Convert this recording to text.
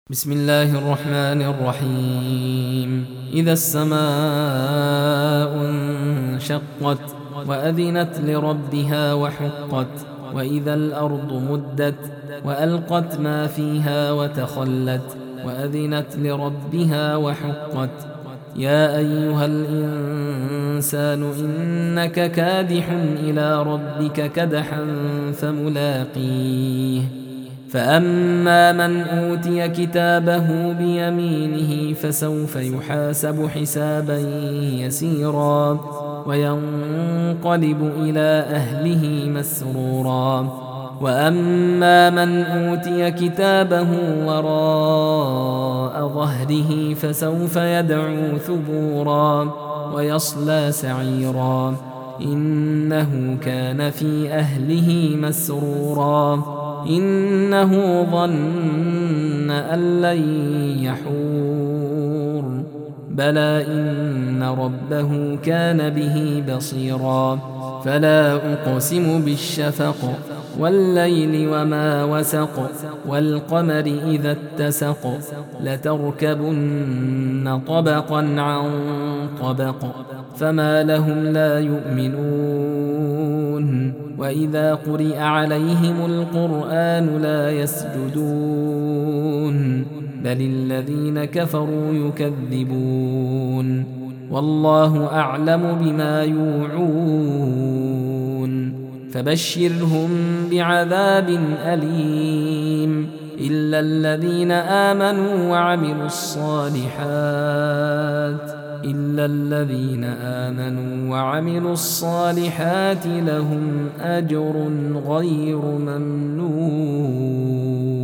بسم الله الرحمن الرحيم. إذا السماء انشقت وأذنت لربها وحقت وإذا الأرض مدت وألقت ما فيها وتخلت وأذنت لربها وحقت. يا أيها الإنسان إنك كادح إلى ربك كدحا فملاقيه. فأما من أوتي كتابه بيمينه فسوف يحاسب حسابا يسيرا وينقلب إلى أهله مسرورا. وأما من أوتي كتابه وراء ظهره فسوف يدعو ثبورا ويصلى سعيرا إنه كان في أهله مسرورا إنه ظن أن لن يحور بلى إن ربه كان به بصيرا. فلا أقسم بالشفق والليل وما وسق والقمر إذا اتسق لتركبن طبقا عن طبق فما لهم لا يؤمنون وإذا قرئ عليهم القرآن لا يسجدون بل الذين كفروا يكذبون والله أعلم بما يوعون فبشرهم بعذاب أليم إلا الذين آمنوا وعملوا الصالحات لهم أجر غير ممنون.